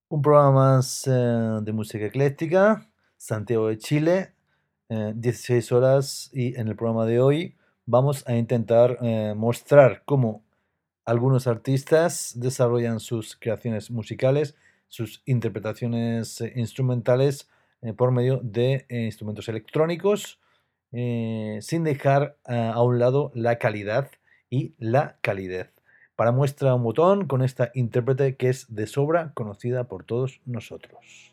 Un programa más de música ecléctica, Santiago de Chile, 16 horas y en el programa de hoy vamos a intentar mostrar cómo algunos artistas desarrollan sus creaciones musicales, sus interpretaciones instrumentales por medio de instrumentos electrónicos, sin dejar a un lado la calidad y la calidez. Para muestra un botón con esta intérprete que es de sobra conocida por todos nosotros.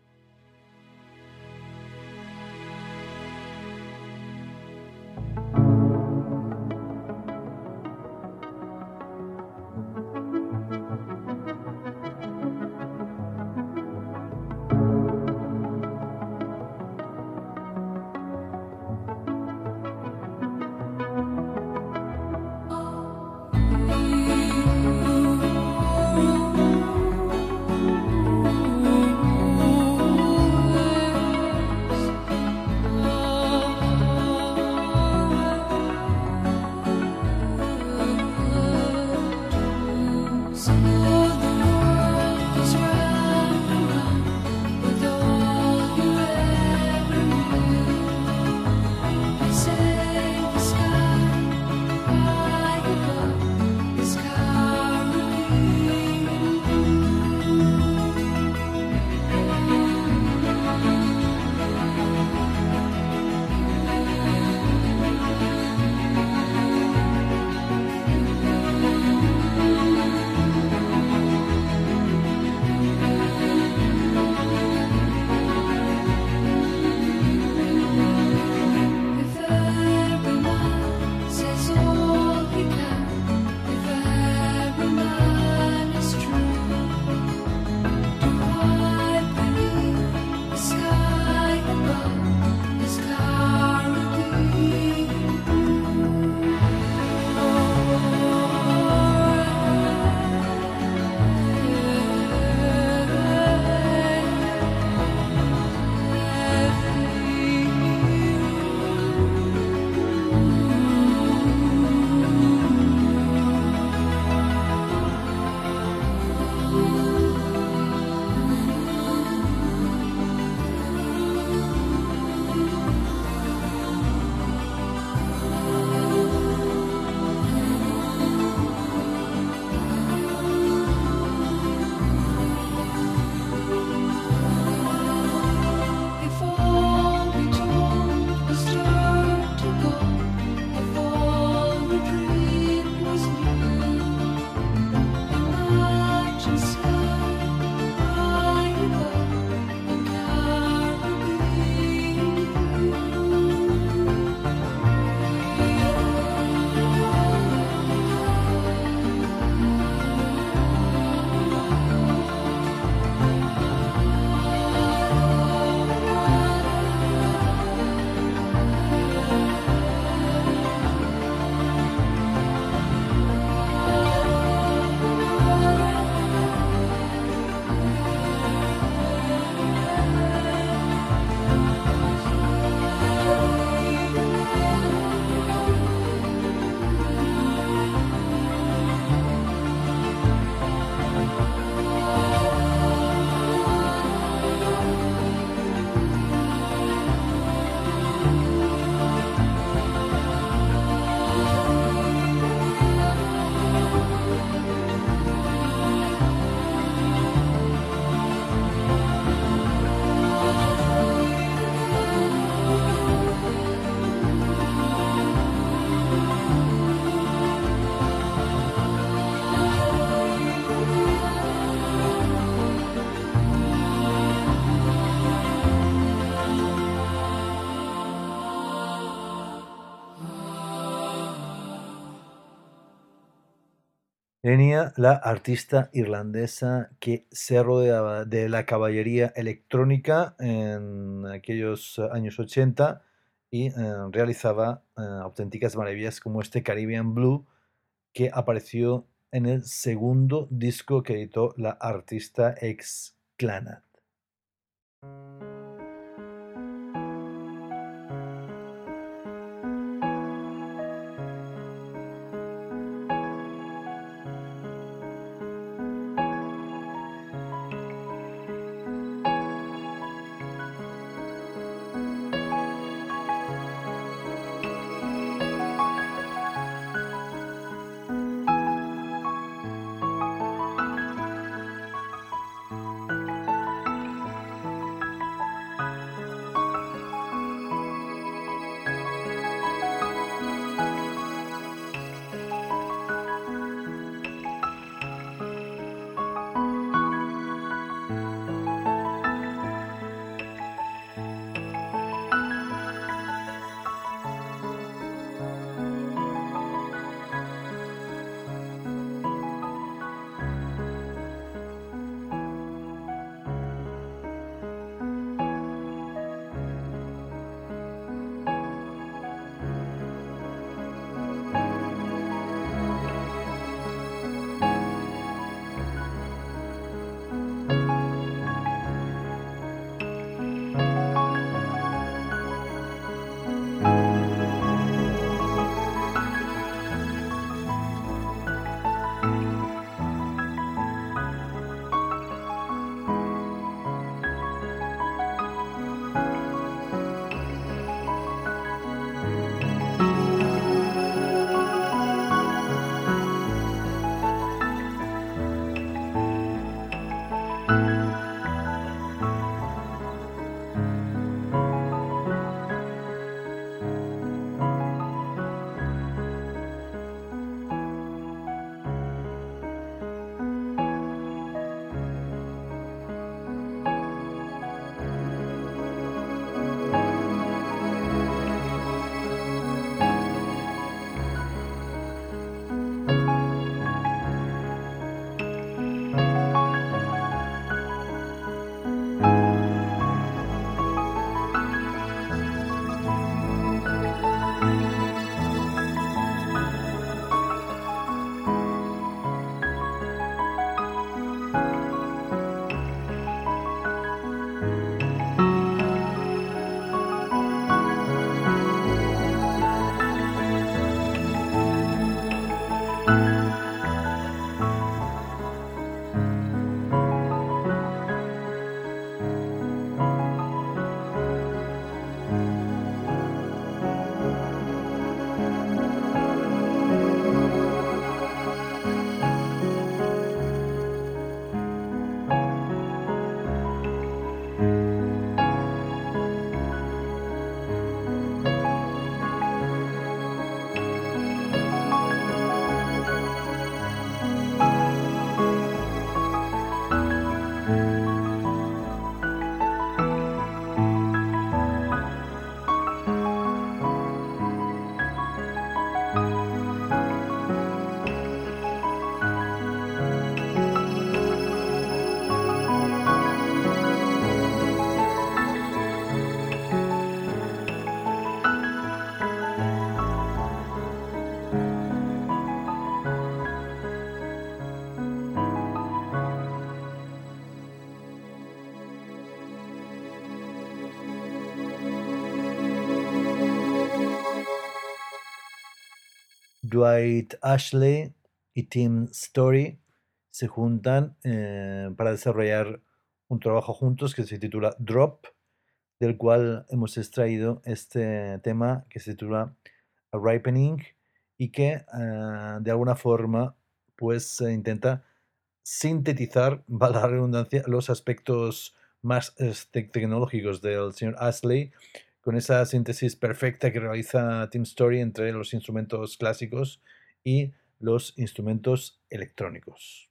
Enya, la artista irlandesa que se rodeaba de la caballería electrónica en aquellos años 80 y realizaba auténticas maravillas como este Caribbean Blue que apareció en el segundo disco que editó la artista ex Clanat. Dwight Ashley y Tim Story se juntan para desarrollar un trabajo juntos que se titula Drop, del cual hemos extraído este tema que se titula A Ripening y que de alguna forma pues intenta sintetizar, valga la redundancia, los aspectos más tecnológicos del señor Astley con esa síntesis perfecta que realiza Tim Story entre los instrumentos clásicos y los instrumentos electrónicos.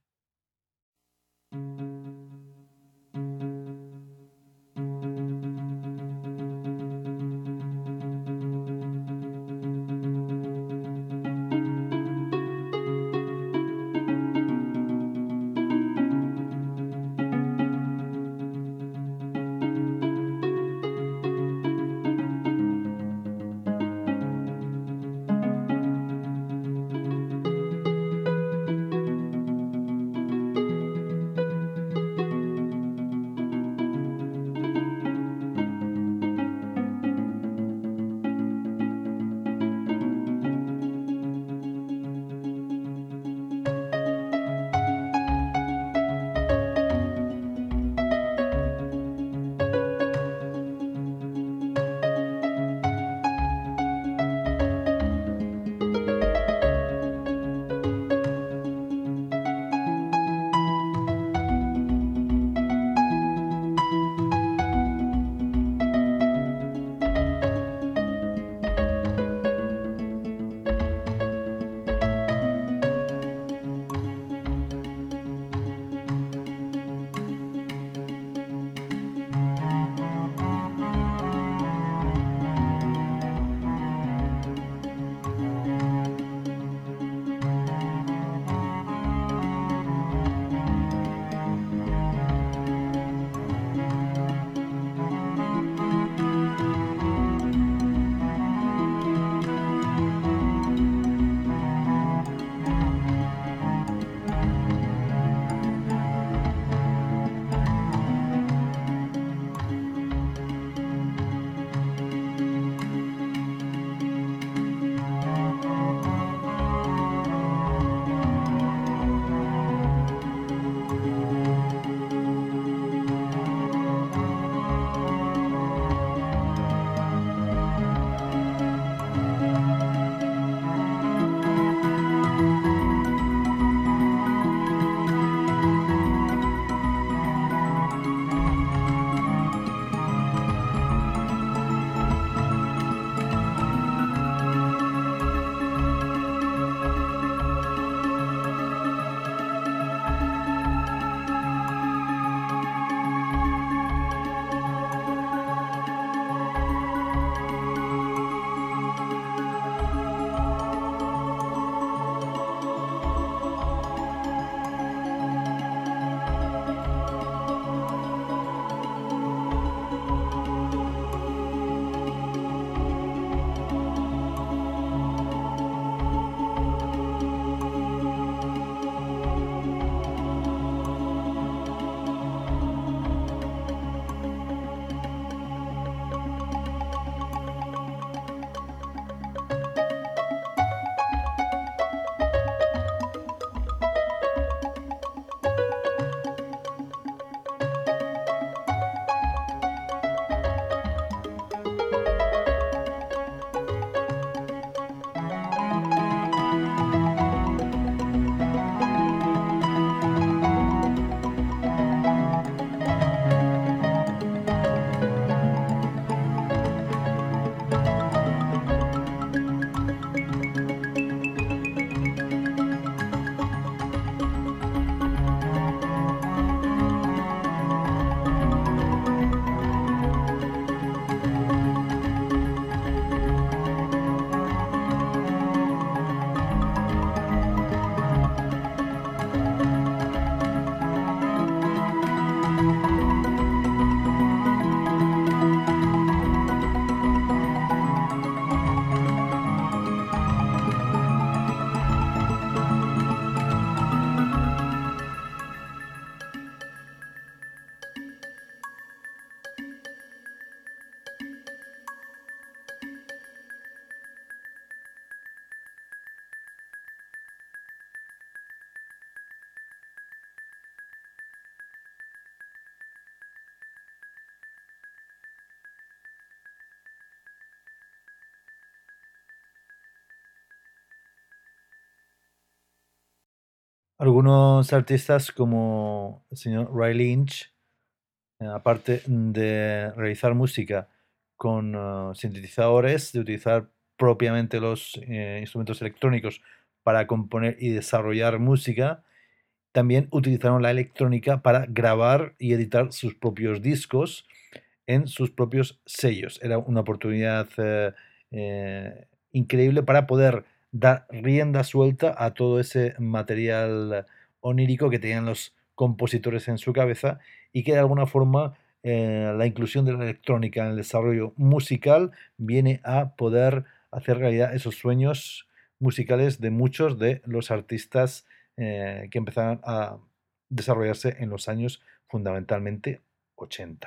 Algunos artistas como el señor Ray Lynch, aparte de realizar música con sintetizadores, de utilizar propiamente los instrumentos electrónicos para componer y desarrollar música, también utilizaron la electrónica para grabar y editar sus propios discos en sus propios sellos. Era una oportunidad increíble para poder dar rienda suelta a todo ese material onírico que tenían los compositores en su cabeza y que de alguna forma la inclusión de la electrónica en el desarrollo musical viene a poder hacer realidad esos sueños musicales de muchos de los artistas que empezaron a desarrollarse en los años fundamentalmente 80.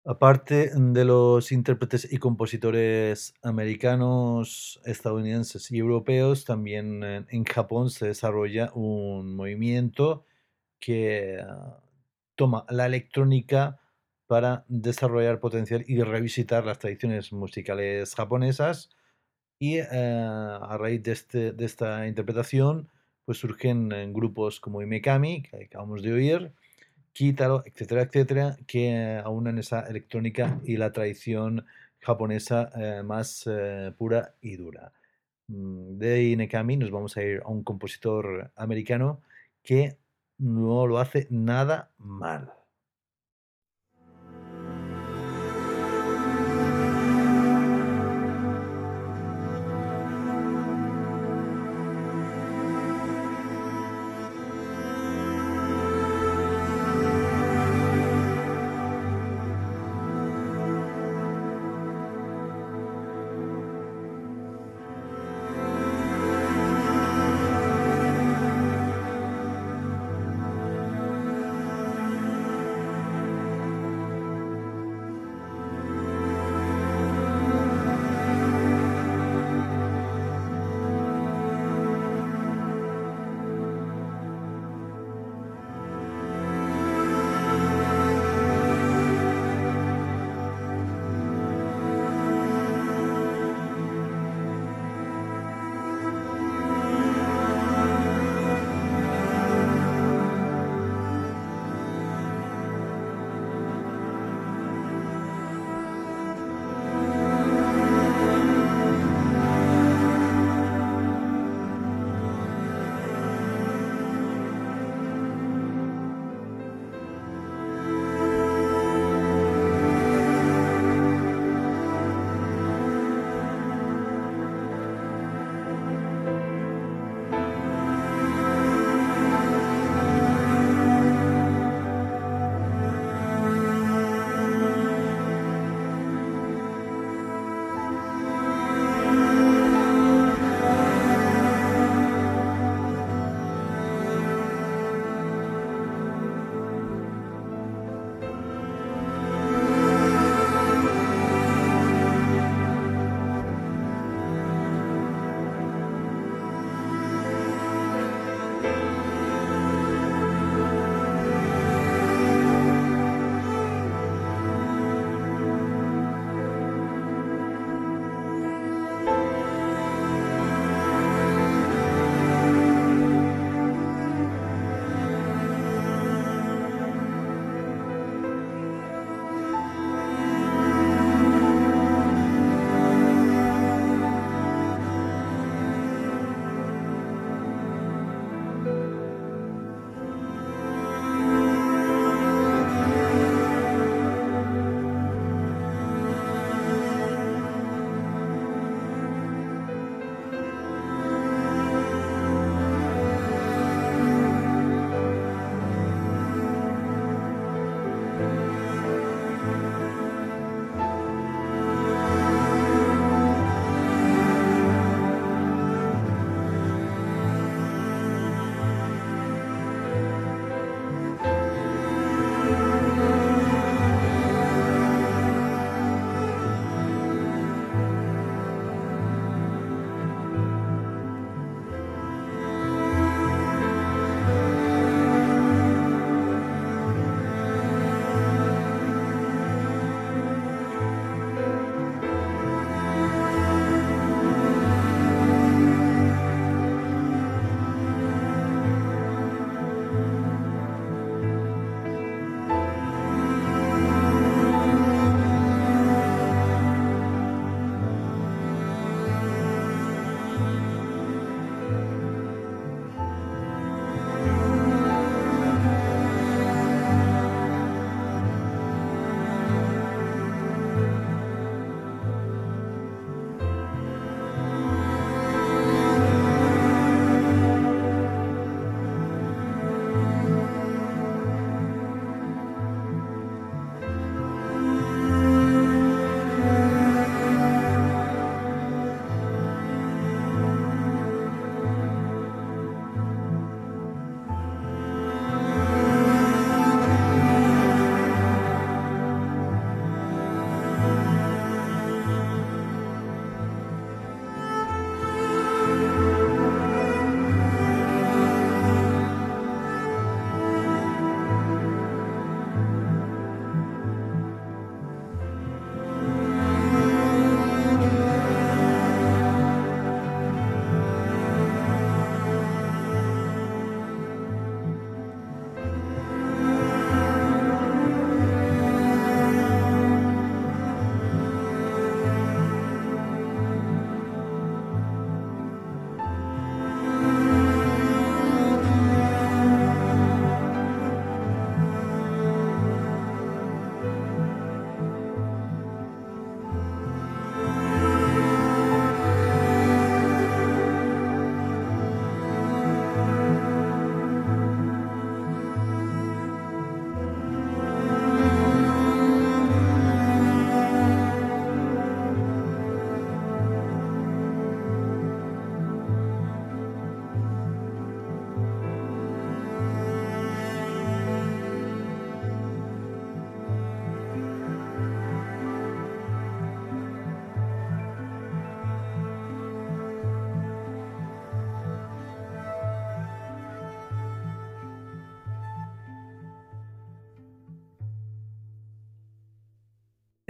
Aparte de los intérpretes y compositores americanos, estadounidenses y europeos, también en Japón se desarrolla un movimiento que toma la electrónica para desarrollar potencial y revisitar las tradiciones musicales japonesas y a raíz de esta interpretación pues surgen grupos como Imekami, que acabamos de oír, Kitaro, etcétera, etcétera, que aunan esa electrónica y la tradición japonesa más pura y dura. De Inekami nos vamos a ir a un compositor americano que no lo hace nada mal.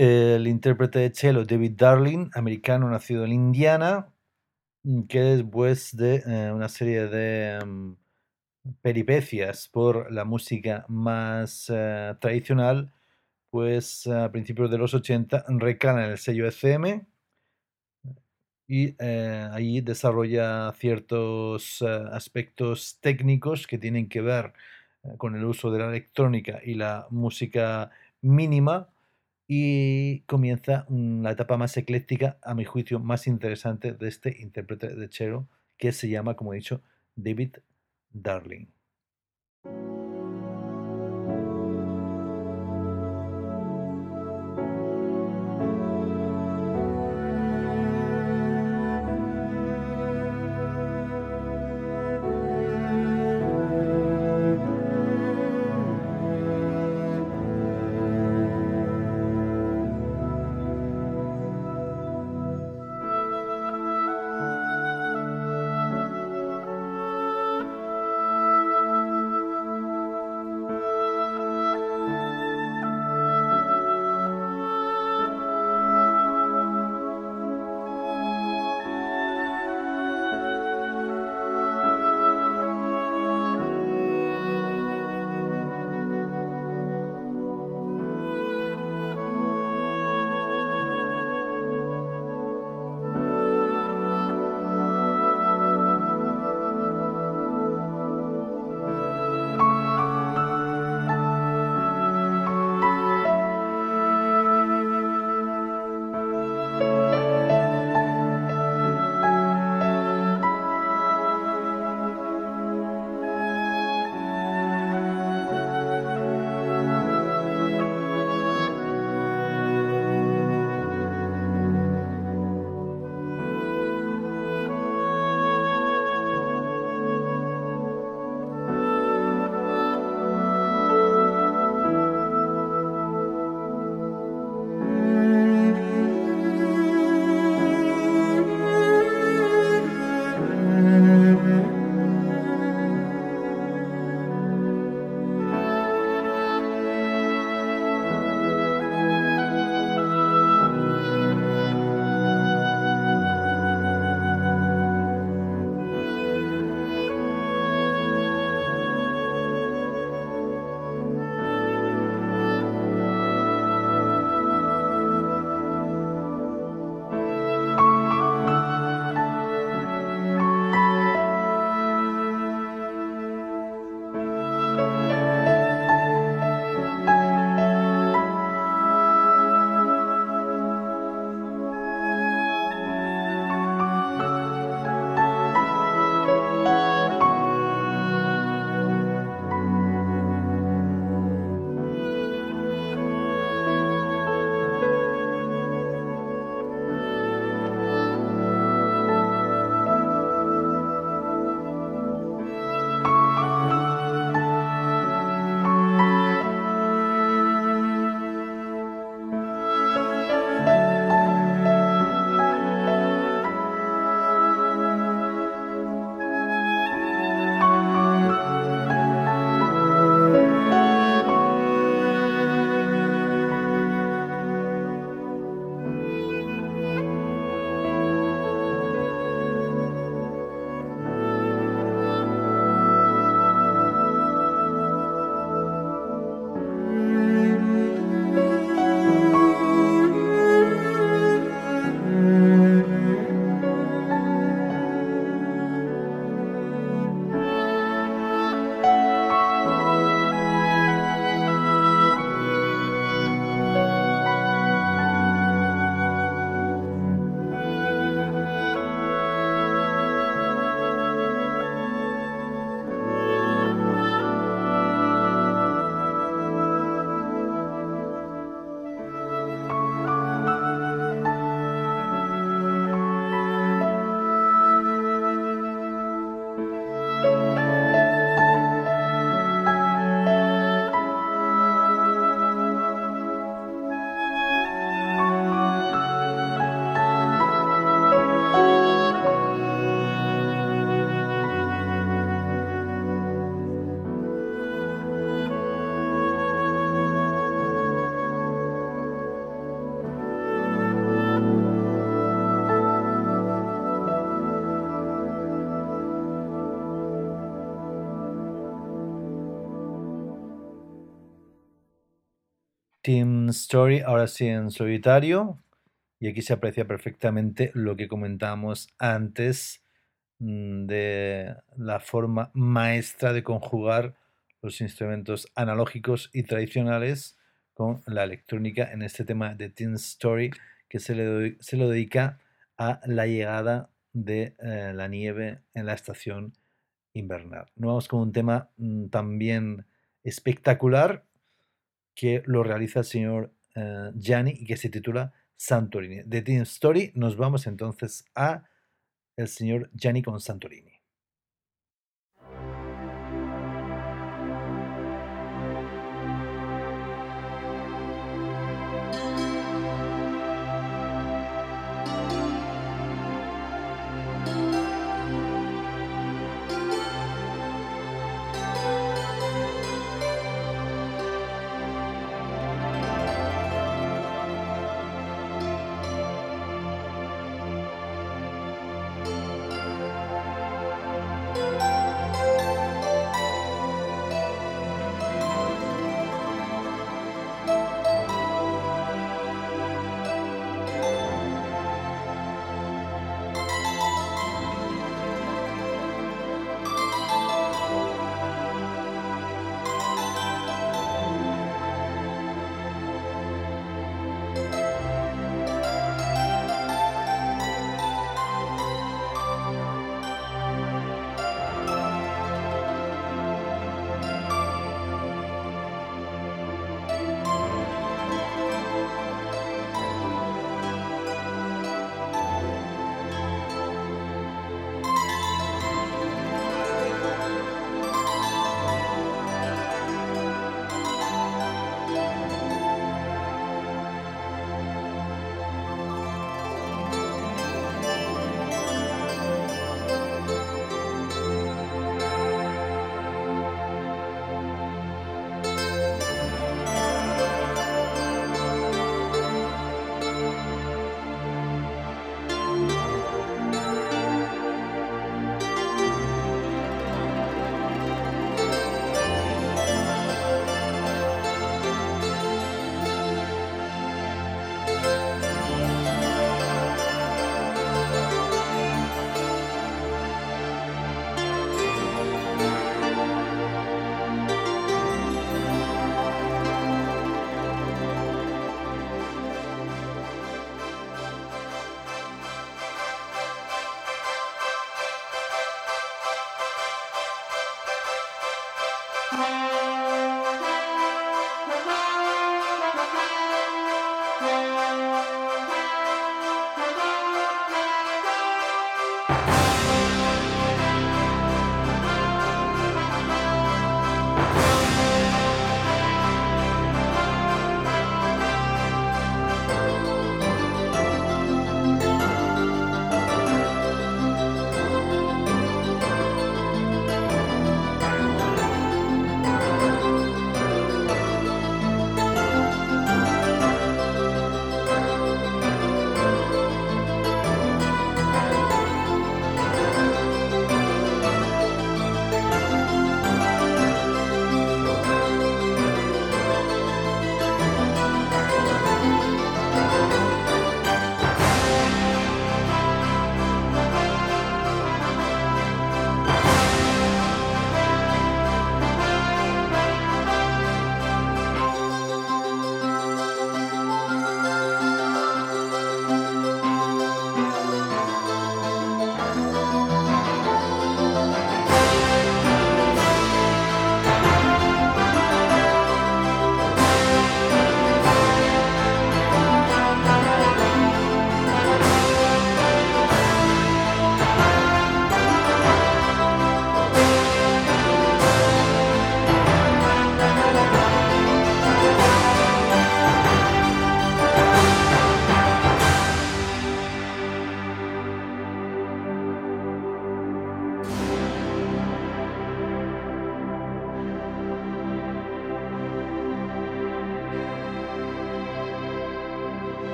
el intérprete de cello David Darling, americano nacido en Indiana, que después de una serie de peripecias por la música más tradicional, pues a principios de los 80 recala en el sello ECM y ahí desarrolla ciertos aspectos técnicos que tienen que ver con el uso de la electrónica y la música mínima y comienza la etapa más ecléctica, a mi juicio, más interesante de este intérprete de cello que se llama, como he dicho, David Darling. Team Story, ahora sí en solitario. Y aquí se aprecia perfectamente lo que comentábamos antes de la forma maestra de conjugar los instrumentos analógicos y tradicionales con la electrónica en este tema de Teen Story que se lo dedica a la llegada de la nieve en la estación invernal. Nos vamos con un tema también espectacular que lo realiza el señor Gianni y que se titula Santorini. De Teen Story nos vamos entonces a el señor Gianni con Santorini.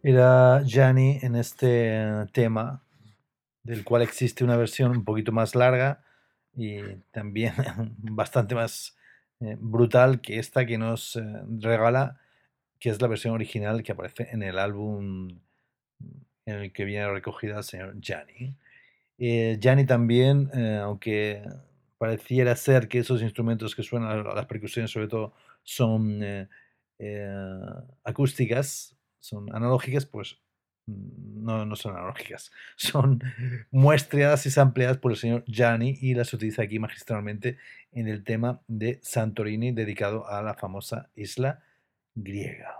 Era Gianni en este tema, del cual existe una versión un poquito más larga y también bastante más brutal que esta que nos regala, que es la versión original que aparece en el álbum en el que viene recogida el señor Gianni. Gianni también, aunque pareciera ser que esos instrumentos que suenan, las percusiones sobre todo, son eh, acústicas, son analógicas, pues no, no son analógicas, son muestreadas y sampleadas por el señor Gianni y las utiliza aquí magistralmente en el tema de Santorini dedicado a la famosa isla griega.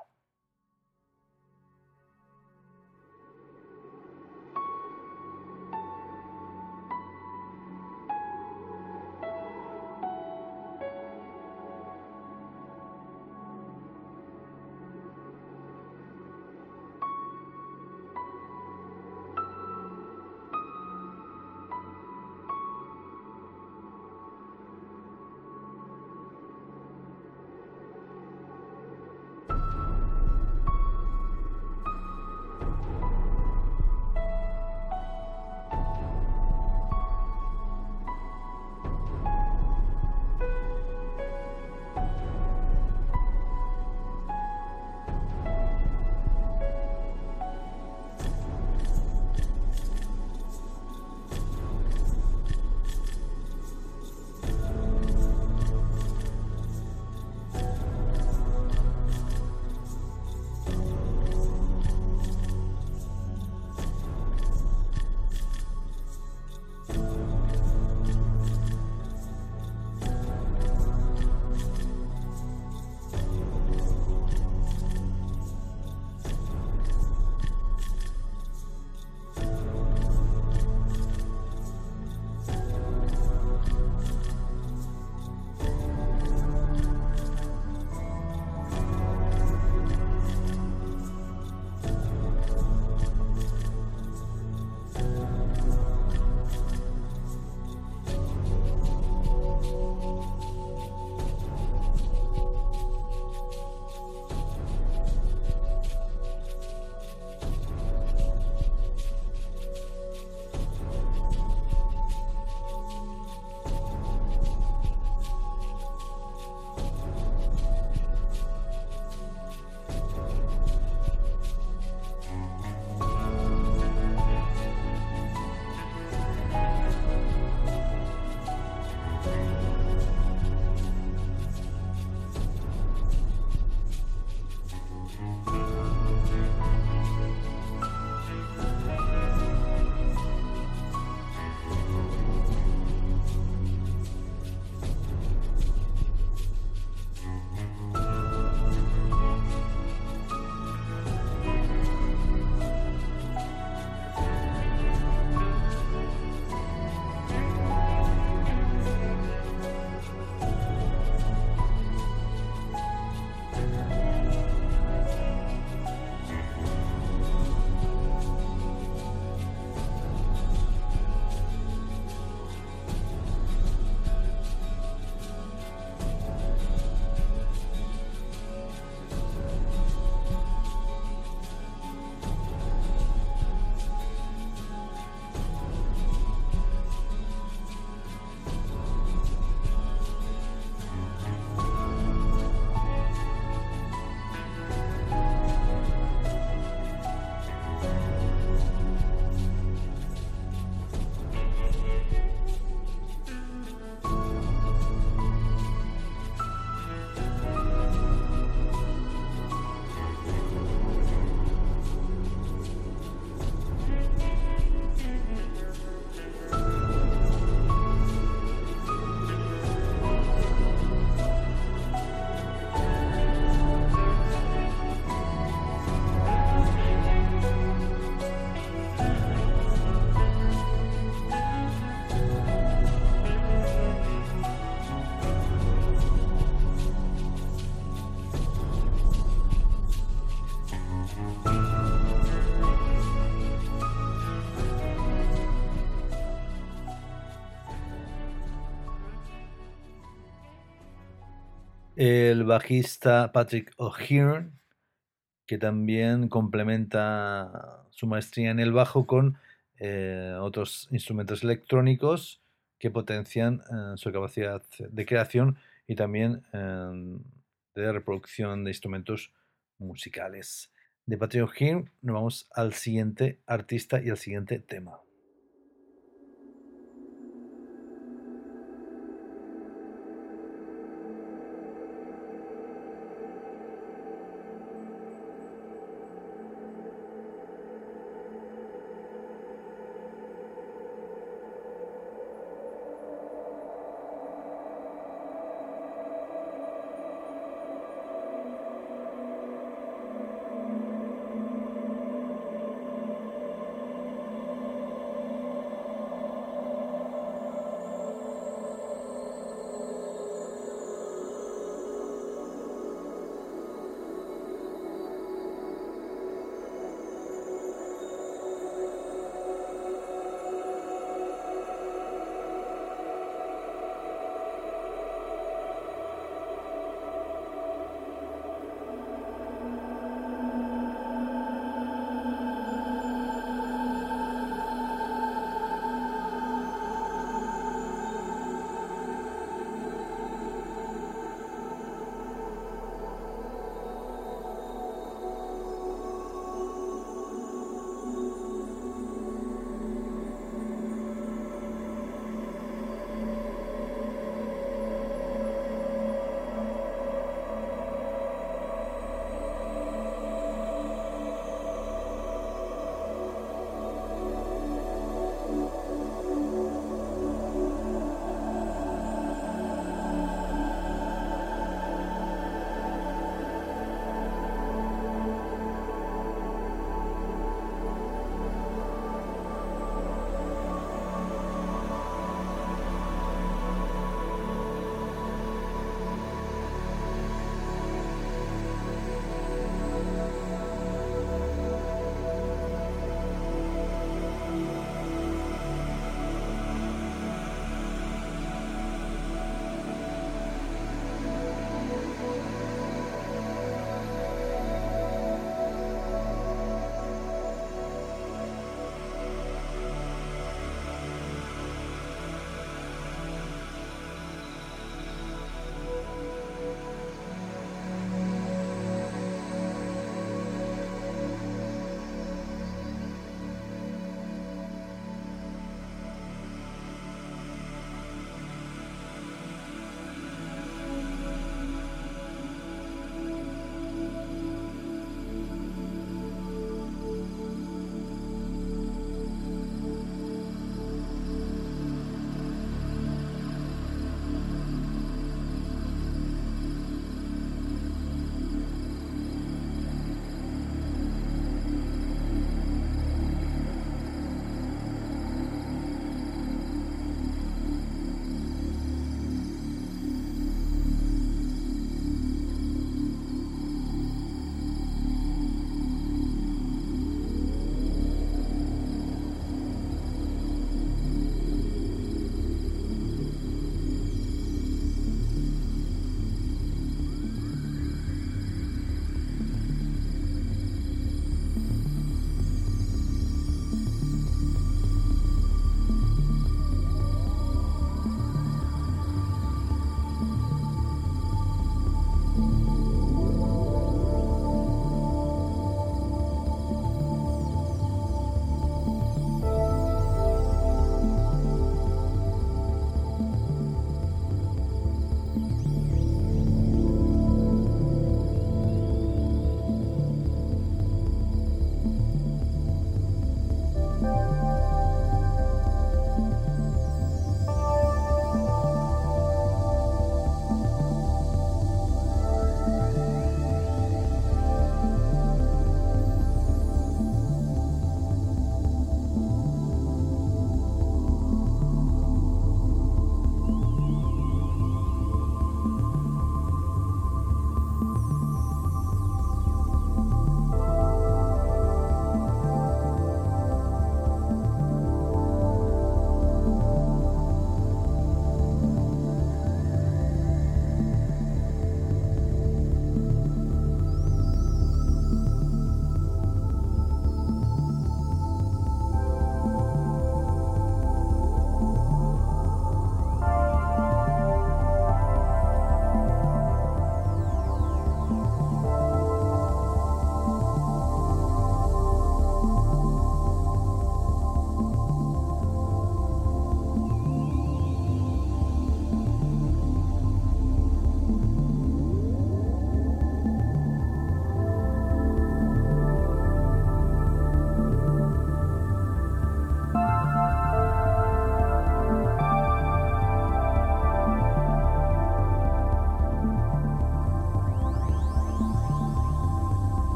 El bajista Patrick O'Hearn que también complementa su maestría en el bajo con otros instrumentos electrónicos que potencian su capacidad de creación y también de reproducción de instrumentos musicales. De Patrick O'Hearn nos vamos al siguiente artista y al siguiente tema.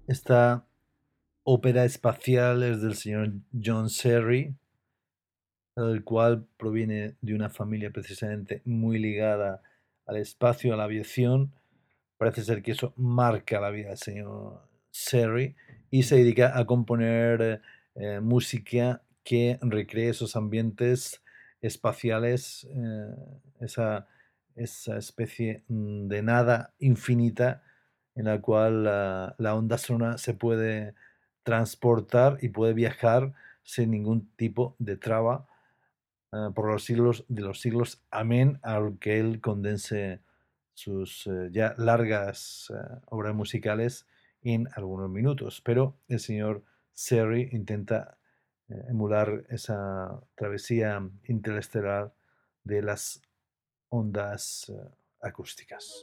Esta ópera espacial es del señor John Serry, el cual proviene de una familia precisamente muy ligada al espacio, a la aviación. Parece ser que eso marca la vida del señor Serry y se dedica a componer música que recree esos ambientes espaciales, esa especie de nada infinita en la cual la onda sonora se puede transportar y puede viajar sin ningún tipo de traba por los siglos de los siglos. Amén, al que él condense sus ya largas obras musicales en algunos minutos. Pero el señor Serry intenta emular esa travesía interestelar de las ondas acústicas.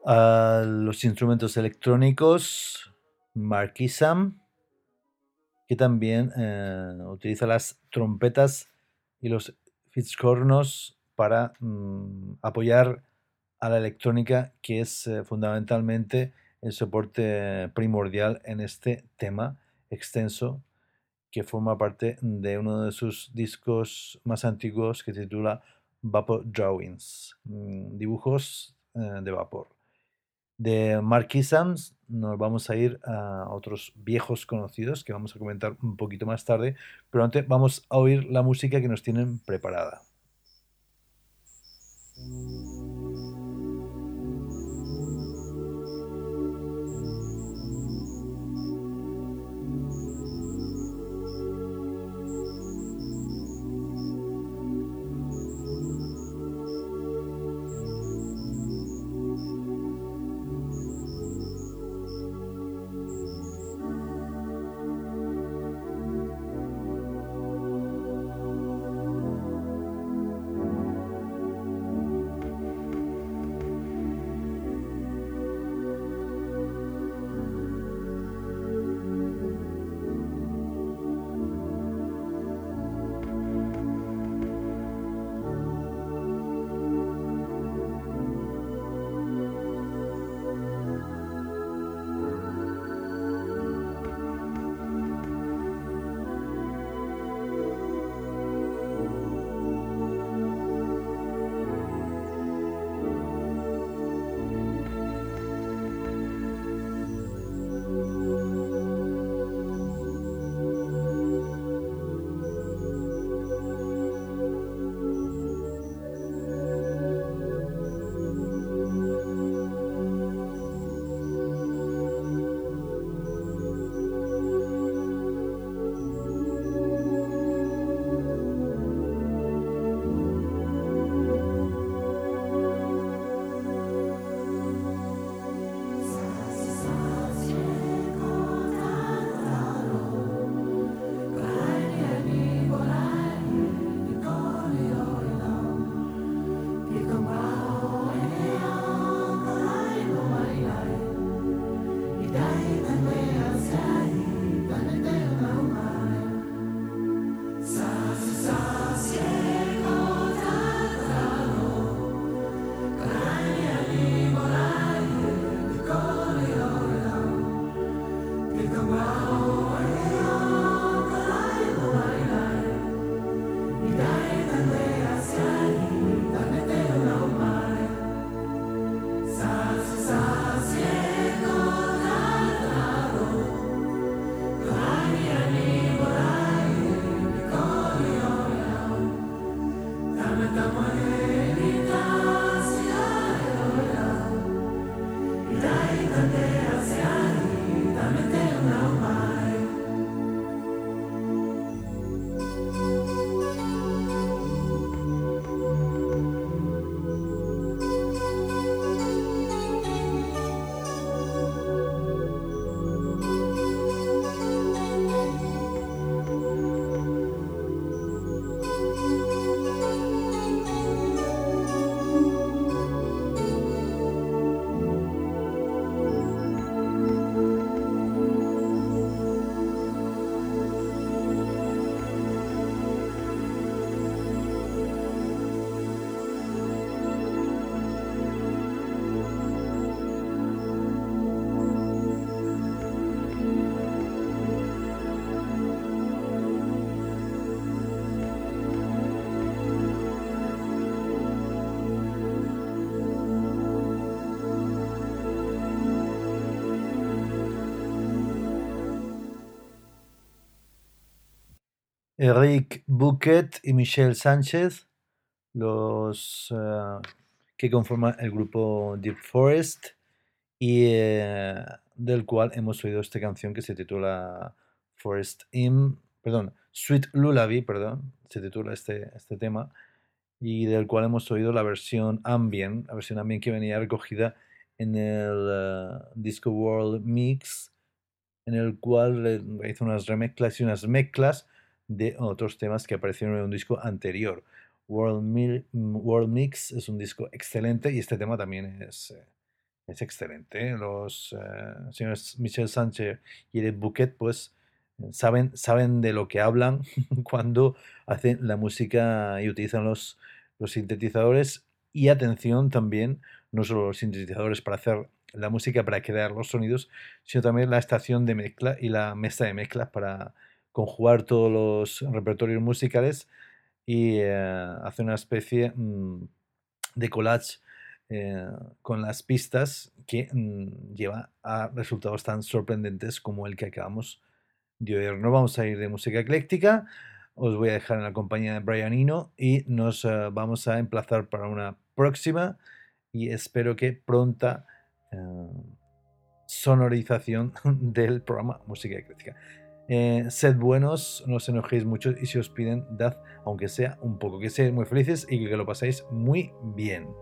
A los instrumentos electrónicos, Marquisam, que también utiliza las trompetas y los fiscornos para apoyar a la electrónica, que es fundamentalmente el soporte primordial en este tema extenso, que forma parte de uno de sus discos más antiguos, que se titula Vapor Drawings, dibujos de vapor. De Marquisams nos vamos a ir a otros viejos conocidos que vamos a comentar un poquito más tarde, pero antes vamos a oír la música que nos tienen preparada. Eric Bouquet y Michelle Sánchez, los que conforman el grupo Deep Forest, y del cual hemos oído esta canción que se titula Sweet Lullaby, perdón, se titula este tema, y del cual hemos oído la versión ambient que venía recogida en el disco World Mix, en el cual hizo unas remezclas y unas mezclas de otros temas que aparecieron en un disco anterior. World Mix es un disco excelente y este tema también es es excelente. Los señores Michel Sánchez y Eric Bouquet, pues saben de lo que hablan cuando hacen la música y utilizan los sintetizadores. Y atención también, no solo los sintetizadores para hacer la música, para crear los sonidos, sino también la estación de mezcla y la mesa de mezclas para conjugar todos los repertorios musicales y hacer una especie de collage eh, con las pistas que lleva a resultados tan sorprendentes como el que acabamos de oír. No vamos a ir de música ecléctica, os voy a dejar en la compañía de Brian Eno y nos vamos a emplazar para una próxima y espero que pronta eh, sonorización del programa Música Ecléctica. Sed buenos, no os enojéis mucho y si os piden, dad aunque sea un poco. Que seáis muy felices y que lo paséis muy bien.